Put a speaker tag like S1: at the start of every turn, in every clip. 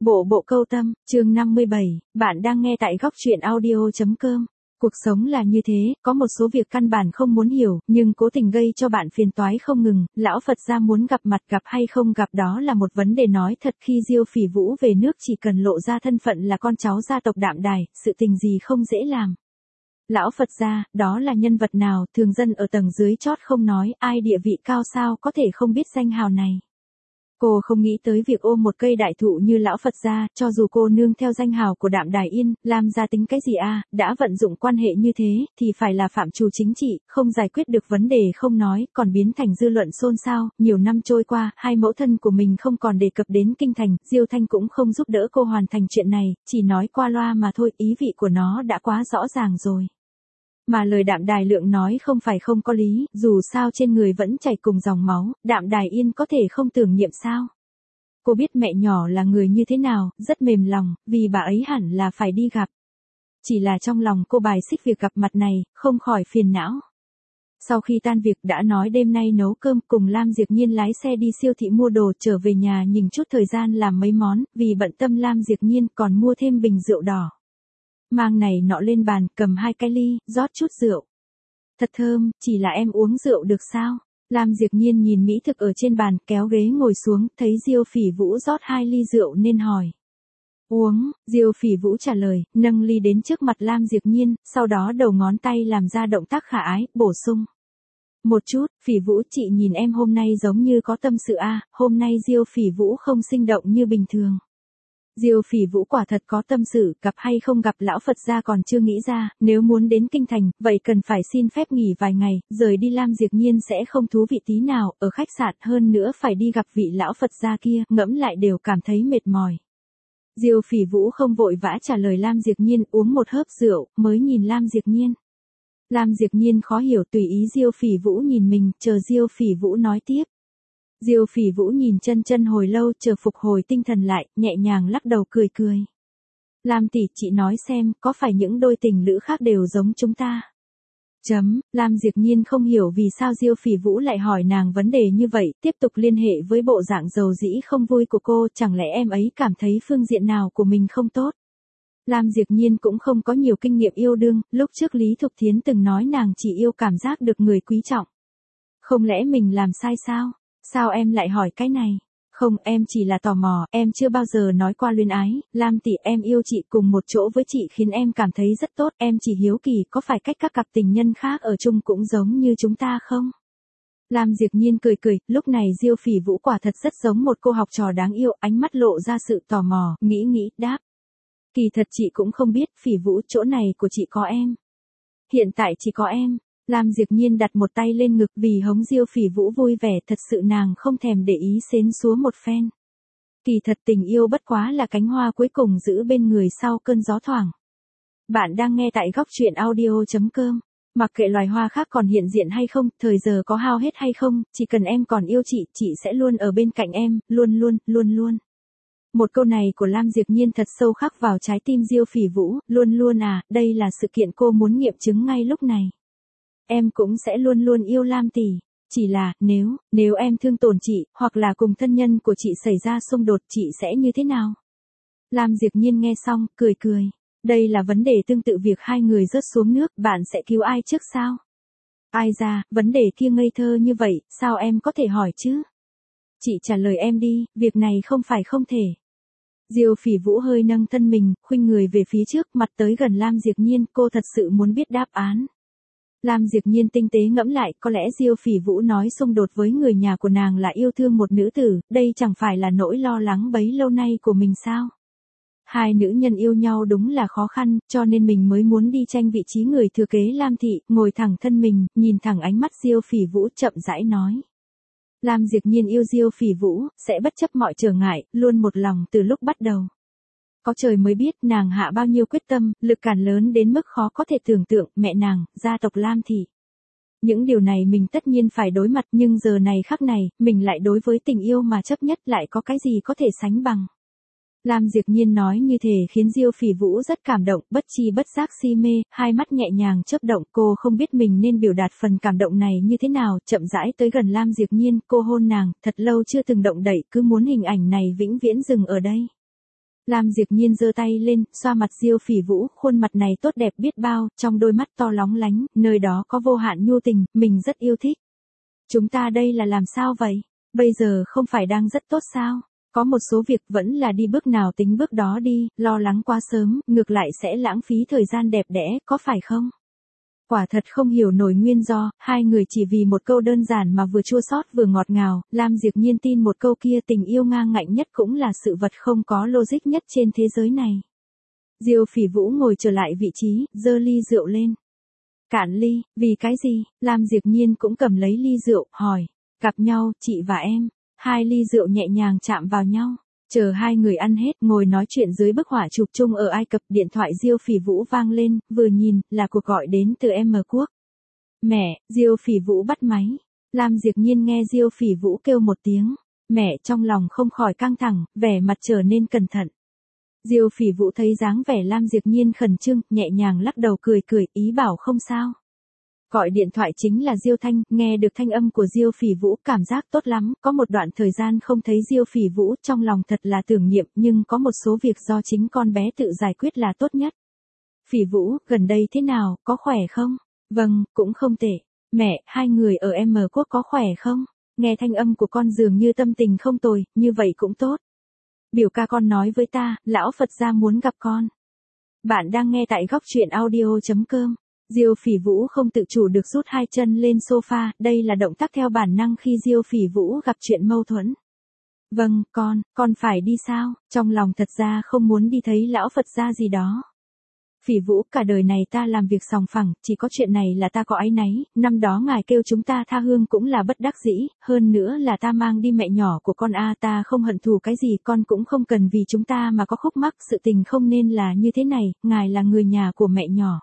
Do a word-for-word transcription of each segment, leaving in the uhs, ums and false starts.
S1: Bộ bộ câu tâm, chương năm mươi bảy, bạn đang nghe tại góc truyện audio.com. Cuộc sống là như thế, có một số việc căn bản không muốn hiểu, nhưng cố tình gây cho bạn phiền toái không ngừng. Lão Phật gia muốn gặp mặt gặp hay không gặp đó là một vấn đề. Nói thật, khi Diêu Phỉ Vũ về nước chỉ cần lộ ra thân phận là con cháu gia tộc Đạm Đài, sự tình gì không dễ làm. Lão Phật gia, đó là nhân vật nào, thường dân ở tầng dưới chót không nói, ai địa vị cao sao có thể không biết danh hào này. Cô không nghĩ tới việc ôm một cây đại thụ như lão Phật gia, cho dù cô nương theo danh hào của Đạm Đài Yên, làm ra tính cái gì à, đã vận dụng quan hệ như thế, thì phải là phạm trù chính trị, không giải quyết được vấn đề không nói, còn biến thành dư luận xôn xao. Nhiều năm trôi qua, hai mẫu thân của mình không còn đề cập đến kinh thành, Diêu Thanh cũng không giúp đỡ cô hoàn thành chuyện này, chỉ nói qua loa mà thôi, ý vị của nó đã quá rõ ràng rồi. Mà lời Đạm Đài Lượng nói không phải không có lý, dù sao trên người vẫn chảy cùng dòng máu, Đạm Đài Yên có thể không tưởng niệm sao. Cô biết mẹ nhỏ là người như thế nào, rất mềm lòng, vì bà ấy hẳn là phải đi gặp. Chỉ là trong lòng cô bài xích việc gặp mặt này, không khỏi phiền não. Sau khi tan việc đã nói đêm nay nấu cơm, cùng Lam Diệp Nhiên lái xe đi siêu thị mua đồ, trở về nhà nhìn chút thời gian làm mấy món, vì bận tâm Lam Diệp Nhiên còn mua thêm bình rượu đỏ. Mang này nọ lên bàn, cầm hai cái ly, rót chút rượu. Thật thơm, chỉ là em uống rượu được sao? Lam Diệp Nhiên nhìn mỹ thực ở trên bàn, kéo ghế ngồi xuống, thấy Diêu Phỉ Vũ rót hai ly rượu nên hỏi. Uống, Diêu Phỉ Vũ trả lời, nâng ly đến trước mặt Lam Diệp Nhiên, sau đó đầu ngón tay làm ra động tác khả ái, bổ sung. Một chút, Phỉ Vũ, chị nhìn em hôm nay giống như có tâm sự a, hôm nay Diêu Phỉ Vũ không sinh động như bình thường. Diêu Phỉ Vũ quả thật có tâm sự, gặp hay không gặp lão Phật gia còn chưa nghĩ ra, nếu muốn đến kinh thành, vậy cần phải xin phép nghỉ vài ngày, rời đi Lam Diệp Nhiên sẽ không thú vị tí nào, ở khách sạn hơn nữa phải đi gặp vị lão Phật gia kia, ngẫm lại đều cảm thấy mệt mỏi. Diêu Phỉ Vũ không vội vã trả lời Lam Diệp Nhiên, uống một hớp rượu, mới nhìn Lam Diệp Nhiên. Lam Diệp Nhiên khó hiểu, tùy ý Diêu Phỉ Vũ nhìn mình, chờ Diêu Phỉ Vũ nói tiếp. Diêu Phỉ Vũ nhìn chân chân hồi lâu, chờ phục hồi tinh thần lại, nhẹ nhàng lắc đầu cười cười. Lam tỷ, chị nói xem, có phải những đôi tình lữ khác đều giống chúng ta? Chấm, Lam Diệp Nhiên không hiểu vì sao Diêu Phỉ Vũ lại hỏi nàng vấn đề như vậy, tiếp tục liên hệ với bộ dạng dầu dĩ không vui của cô, chẳng lẽ em ấy cảm thấy phương diện nào của mình không tốt? Lam Diệp Nhiên cũng không có nhiều kinh nghiệm yêu đương, lúc trước Lý Thục Thiến từng nói nàng chỉ yêu cảm giác được người quý trọng. Không lẽ mình làm sai sao? Sao em lại hỏi cái này? Không, em chỉ là tò mò, em chưa bao giờ nói qua luyến ái, Lam tỷ, em yêu chị, cùng một chỗ với chị khiến em cảm thấy rất tốt, em chỉ hiếu kỳ có phải cách các cặp tình nhân khác ở chung cũng giống như chúng ta không? Lam Diệp Nhiên cười cười, lúc này Diêu Phỉ Vũ quả thật rất giống một cô học trò đáng yêu, ánh mắt lộ ra sự tò mò, nghĩ nghĩ, đáp. Kỳ thật chị cũng không biết, Phỉ Vũ, chỗ này của chị có em. Hiện tại chỉ có em. Lam Diệp Nhiên đặt một tay lên ngực vì hống Diêu Phỉ Vũ vui vẻ, thật sự nàng không thèm để ý xến xúa một phen. Kỳ thật tình yêu bất quá là cánh hoa cuối cùng giữ bên người sau cơn gió thoảng. Bạn đang nghe tại góc truyện audio.com. Mặc kệ loài hoa khác còn hiện diện hay không, thời giờ có hao hết hay không, chỉ cần em còn yêu chị, chị sẽ luôn ở bên cạnh em, luôn luôn, luôn luôn. Một câu này của Lam Diệp Nhiên thật sâu khắc vào trái tim Diêu Phỉ Vũ, luôn luôn à, đây là sự kiện cô muốn nghiệm chứng ngay lúc này. Em cũng sẽ luôn luôn yêu Lam tỷ, chỉ là, nếu, nếu em thương tổn chị, hoặc là cùng thân nhân của chị xảy ra xung đột, chị sẽ như thế nào? Lam Diệp Nhiên nghe xong, cười cười. Đây là vấn đề tương tự việc hai người rớt xuống nước, bạn sẽ cứu ai trước sao? Ai ra, vấn đề kia ngây thơ như vậy, sao em có thể hỏi chứ? Chị trả lời em đi, việc này không phải không thể. Diêu Phỉ Vũ hơi nâng thân mình, khuynh người về phía trước, mặt tới gần Lam Diệp Nhiên, cô thật sự muốn biết đáp án. Lam Diệp Nhiên tinh tế ngẫm lại, có lẽ Diêu Phỉ Vũ nói xung đột với người nhà của nàng là yêu thương một nữ tử, đây chẳng phải là nỗi lo lắng bấy lâu nay của mình sao? Hai nữ nhân yêu nhau đúng là khó khăn, cho nên mình mới muốn đi tranh vị trí người thừa kế Lam thị, ngồi thẳng thân mình, nhìn thẳng ánh mắt Diêu Phỉ Vũ, chậm rãi nói. Lam Diệp Nhiên yêu Diêu Phỉ Vũ, sẽ bất chấp mọi trở ngại, luôn một lòng từ lúc bắt đầu. Có trời mới biết nàng hạ bao nhiêu quyết tâm, lực cản lớn đến mức khó có thể tưởng tượng, mẹ nàng, gia tộc Lam thị. Những điều này mình tất nhiên phải đối mặt, nhưng giờ này khắc này, mình lại đối với tình yêu mà chấp nhất, lại có cái gì có thể sánh bằng. Lam Diệp Nhiên nói như thể khiến Diêu Phỉ Vũ rất cảm động, bất chi bất giác si mê, hai mắt nhẹ nhàng chớp động, cô không biết mình nên biểu đạt phần cảm động này như thế nào, chậm rãi tới gần Lam Diệp Nhiên, cô hôn nàng, thật lâu chưa từng động đậy, cứ muốn hình ảnh này vĩnh viễn dừng ở đây. Lam Diệp Nhiên giơ tay lên, xoa mặt Diêu Phỉ Vũ, khuôn mặt này tốt đẹp biết bao, trong đôi mắt to lóng lánh, nơi đó có vô hạn nhu tình, mình rất yêu thích. Chúng ta đây là làm sao vậy? Bây giờ không phải đang rất tốt sao? Có một số việc vẫn là đi bước nào tính bước đó đi, lo lắng quá sớm, ngược lại sẽ lãng phí thời gian đẹp đẽ, có phải không? Quả thật không hiểu nổi nguyên do, hai người chỉ vì một câu đơn giản mà vừa chua xót vừa ngọt ngào, Lam Diệp Nhiên tin một câu kia tình yêu ngang ngạnh nhất cũng là sự vật không có logic nhất trên thế giới này. Diêu Phỉ Vũ ngồi trở lại vị trí, giơ ly rượu lên. Cạn ly, vì cái gì? Lam Diệp Nhiên cũng cầm lấy ly rượu, hỏi. Gặp nhau, chị và em. Hai ly rượu nhẹ nhàng chạm vào nhau. Chờ hai người ăn hết, ngồi nói chuyện dưới bức họa chụp chung ở Ai Cập, điện thoại Diêu Phỉ Vũ vang lên, vừa nhìn, là cuộc gọi đến từ M Quốc. Mẹ, Diêu Phỉ Vũ bắt máy. Lam Diệp Nhiên nghe Diêu Phỉ Vũ kêu một tiếng. Mẹ trong lòng không khỏi căng thẳng, vẻ mặt trở nên cẩn thận. Diêu Phỉ Vũ thấy dáng vẻ Lam Diệp Nhiên khẩn trương, nhẹ nhàng lắc đầu cười cười, ý bảo không sao. Gọi điện thoại chính là Diêu Thanh, nghe được thanh âm của Diêu Phỉ Vũ, cảm giác tốt lắm, có một đoạn thời gian không thấy Diêu Phỉ Vũ, trong lòng thật là tưởng niệm, nhưng có một số việc do chính con bé tự giải quyết là tốt nhất. Phỉ Vũ, gần đây thế nào, có khỏe không? Vâng, cũng không tệ. Mẹ, hai người ở M Quốc có khỏe không? Nghe thanh âm của con dường như tâm tình không tồi, như vậy cũng tốt. Biểu ca con nói với ta, lão Phật gia muốn gặp con. Bạn đang nghe tại góc truyện audio chấm com. Diêu Phỉ Vũ không tự chủ được rút hai chân lên sofa, đây là động tác theo bản năng khi Diêu Phỉ Vũ gặp chuyện mâu thuẫn. Vâng, con, con phải đi sao? Trong lòng thật ra không muốn đi thấy lão Phật gia gì đó. Phỉ Vũ, cả đời này ta làm việc sòng phẳng, chỉ có chuyện này là ta có áy náy, năm đó ngài kêu chúng ta tha hương cũng là bất đắc dĩ, hơn nữa là ta mang đi mẹ nhỏ của con a, ta không hận thù cái gì, con cũng không cần vì chúng ta mà có khúc mắc, sự tình không nên là như thế này, ngài là người nhà của mẹ nhỏ.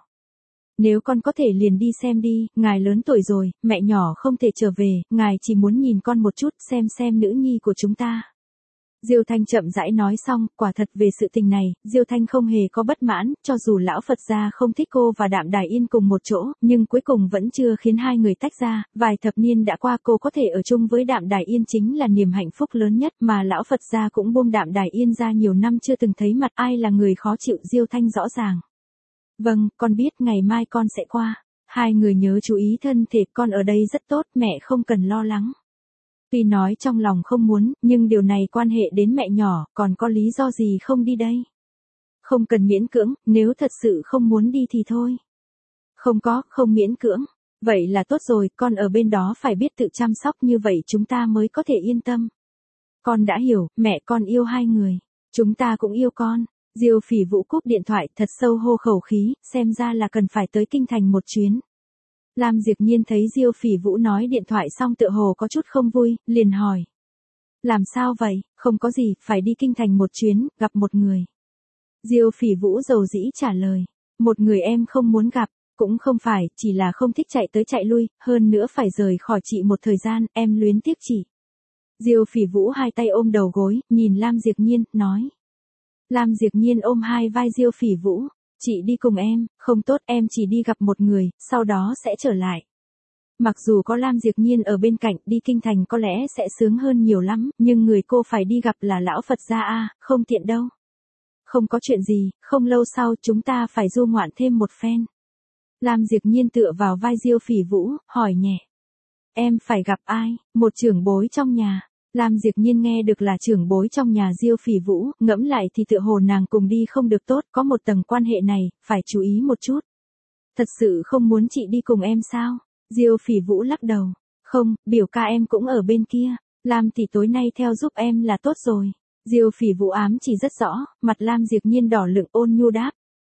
S1: Nếu con có thể liền đi xem đi, ngài lớn tuổi rồi, mẹ nhỏ không thể trở về, ngài chỉ muốn nhìn con một chút, xem xem nữ nhi của chúng ta. Diêu Thanh chậm rãi nói xong, quả thật về sự tình này, Diêu Thanh không hề có bất mãn, cho dù lão Phật gia không thích cô và Đạm Đài Yên cùng một chỗ, nhưng cuối cùng vẫn chưa khiến hai người tách ra, vài thập niên đã qua cô có thể ở chung với Đạm Đài Yên chính là niềm hạnh phúc lớn nhất, mà lão Phật gia cũng buông Đạm Đài Yên ra nhiều năm chưa từng thấy mặt, ai là người khó chịu, Diêu Thanh rõ ràng. Vâng, con biết ngày mai con sẽ qua, hai người nhớ chú ý thân thể, con ở đây rất tốt, mẹ không cần lo lắng. Tuy nói trong lòng không muốn, nhưng điều này quan hệ đến mẹ nhỏ, còn có lý do gì không đi đây? Không cần miễn cưỡng, nếu thật sự không muốn đi thì thôi. Không có, không miễn cưỡng. Vậy là tốt rồi, con ở bên đó phải biết tự chăm sóc, như vậy chúng ta mới có thể yên tâm. Con đã hiểu, mẹ con yêu hai người. Chúng ta cũng yêu con. Diêu Phỉ Vũ cúp điện thoại, thật sâu hô khẩu khí, xem ra là cần phải tới kinh thành một chuyến. Lam Diệp Nhiên thấy Diêu Phỉ Vũ nói điện thoại xong tựa hồ có chút không vui, liền hỏi. Làm sao vậy? Không có gì, phải đi kinh thành một chuyến, gặp một người. Diêu Phỉ Vũ dầu dĩ trả lời. Một người em không muốn gặp, cũng không phải, chỉ là không thích chạy tới chạy lui, hơn nữa phải rời khỏi chị một thời gian, em luyến tiếc chị. Diêu Phỉ Vũ hai tay ôm đầu gối, nhìn Lam Diệp Nhiên, nói. Lam Diệp Nhiên ôm hai vai Diêu Phỉ Vũ. Chị đi cùng em, không tốt, em chỉ đi gặp một người, sau đó sẽ trở lại. Mặc dù có Lam Diệp Nhiên ở bên cạnh, đi kinh thành có lẽ sẽ sướng hơn nhiều lắm, nhưng người cô phải đi gặp là lão Phật gia a, không tiện đâu. Không có chuyện gì, không lâu sau chúng ta phải du ngoạn thêm một phen. Lam Diệp Nhiên tựa vào vai Diêu Phỉ Vũ, hỏi nhẹ. Em phải gặp ai? Một trưởng bối trong nhà. Lam Diệp Nhiên nghe được là trưởng bối trong nhà Diêu Phỉ Vũ, ngẫm lại thì tựa hồ nàng cùng đi không được tốt, có một tầng quan hệ này, phải chú ý một chút. Thật sự không muốn chị đi cùng em sao? Diêu Phỉ Vũ lắc đầu. Không, biểu ca em cũng ở bên kia. Lam tỷ tối nay theo giúp em là tốt rồi. Diêu Phỉ Vũ ám chỉ rất rõ, mặt Lam Diệp Nhiên đỏ lựng ôn nhu đáp.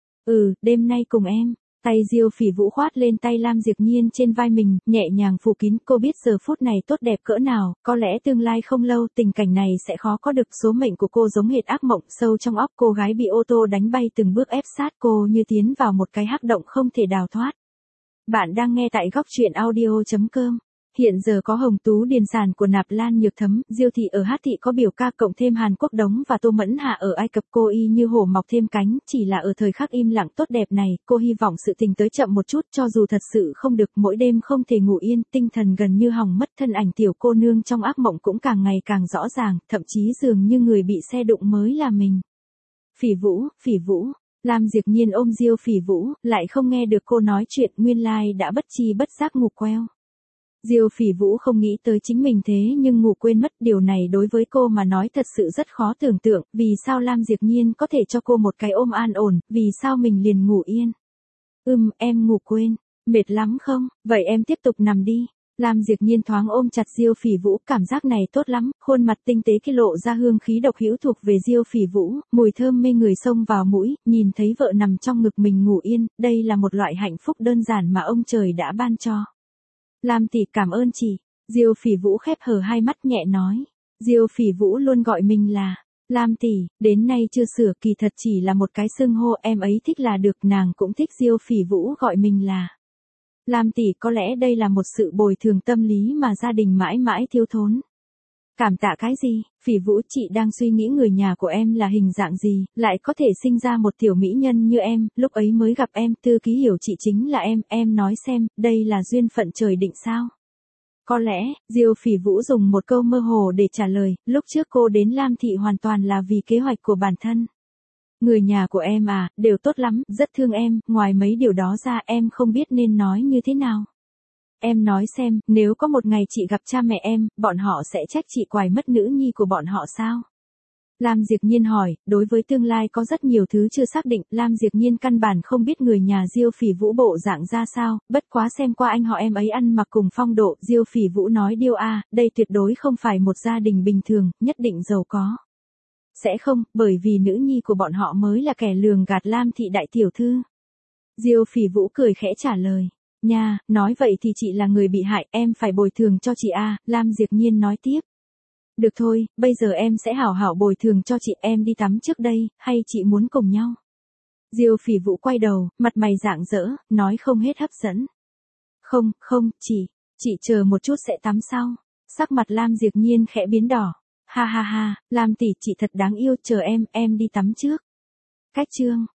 S1: Ừ, đêm nay cùng em. Tay Diêu Phỉ Vũ khoát lên tay Lam Diệp Nhiên trên vai mình, nhẹ nhàng phủ kín, cô biết giờ phút này tốt đẹp cỡ nào, có lẽ tương lai không lâu tình cảnh này sẽ khó có được, số mệnh của cô giống hệt ác mộng, sâu trong óc cô gái bị ô tô đánh bay từng bước ép sát cô như tiến vào một cái hắc động không thể đào thoát. Bạn đang nghe tại góc truyện audio chấm com. Hiện giờ có Hồng Tú Điền sản của Nạp Lan Nhược Thấm, Diêu thị ở Hát thị có biểu ca cộng thêm Hàn Quốc Đống và Tô Mẫn Hạ ở Ai Cập, cô y như hổ mọc thêm cánh, chỉ là ở thời khắc im lặng tốt đẹp này, cô hy vọng sự tình tới chậm một chút, cho dù thật sự không được, mỗi đêm không thể ngủ yên, tinh thần gần như hỏng mất, thân ảnh tiểu cô nương trong ác mộng cũng càng ngày càng rõ ràng, thậm chí dường như người bị xe đụng mới là mình. Phỉ Vũ, Phỉ Vũ. Lam Diệp Nhiên ôm Diêu Phỉ Vũ, lại không nghe được cô nói chuyện, nguyên lai like đã bất chi bất giác ngủ queo. Diêu Phỉ Vũ không nghĩ tới chính mình thế nhưng ngủ quên mất, điều này đối với cô mà nói thật sự rất khó tưởng tượng, vì sao Lam Diệp Nhiên có thể cho cô một cái ôm an ổn, vì sao mình liền ngủ yên. Ừm, em ngủ quên, mệt lắm không, vậy em tiếp tục nằm đi. Lam Diệp Nhiên thoáng ôm chặt Diêu Phỉ Vũ, cảm giác này tốt lắm, khuôn mặt tinh tế kia lộ ra hương khí độc hữu thuộc về Diêu Phỉ Vũ, mùi thơm mê người xông vào mũi, nhìn thấy vợ nằm trong ngực mình ngủ yên, đây là một loại hạnh phúc đơn giản mà ông trời đã ban cho. Lam tỷ cảm ơn chị. Diêu Phỉ Vũ khép hờ hai mắt nhẹ nói. Diêu Phỉ Vũ luôn gọi mình là Lam tỷ, đến nay chưa sửa, kỳ thật chỉ là một cái xưng hô, em ấy thích là được, nàng cũng thích Diêu Phỉ Vũ gọi mình là Lam tỷ, có lẽ đây là một sự bồi thường tâm lý mà gia đình mãi mãi thiếu thốn. Cảm tạ cái gì? Phỉ Vũ, chị đang suy nghĩ người nhà của em là hình dạng gì, lại có thể sinh ra một tiểu mỹ nhân như em, lúc ấy mới gặp em, Tư Ký hiểu chị chính là em, em nói xem, đây là duyên phận trời định sao? Có lẽ, Diêu Phỉ Vũ dùng một câu mơ hồ để trả lời, lúc trước cô đến Lam thị hoàn toàn là vì kế hoạch của bản thân. Người nhà của em à, đều tốt lắm, rất thương em, ngoài mấy điều đó ra em không biết nên nói như thế nào. Em nói xem, nếu có một ngày chị gặp cha mẹ em, bọn họ sẽ trách chị quài mất nữ nhi của bọn họ sao? Lam Diệp Nhiên hỏi, đối với tương lai có rất nhiều thứ chưa xác định, Lam Diệp Nhiên căn bản không biết người nhà Diêu Phỉ Vũ bộ dạng ra sao, bất quá xem qua anh họ em ấy ăn mặc cùng phong độ, Diêu Phỉ Vũ nói điêu a, đây tuyệt đối không phải một gia đình bình thường, nhất định giàu có. Sẽ không, bởi vì nữ nhi của bọn họ mới là kẻ lường gạt Lam thị đại tiểu thư. Diêu Phỉ Vũ cười khẽ trả lời. Nha, nói vậy thì chị là người bị hại, em phải bồi thường cho chị a, Lam Diệp Nhiên nói tiếp. Được thôi, bây giờ em sẽ hảo hảo bồi thường cho chị, em đi tắm trước đây, hay chị muốn cùng nhau? Diêu Phỉ Vũ quay đầu, mặt mày rạng rỡ, nói không hết hấp dẫn. Không, không, chị, chị chờ một chút sẽ tắm sau. Sắc mặt Lam Diệp Nhiên khẽ biến đỏ. Ha ha ha, Lam tỷ, chị thật đáng yêu, chờ em, em đi tắm trước. Cách chương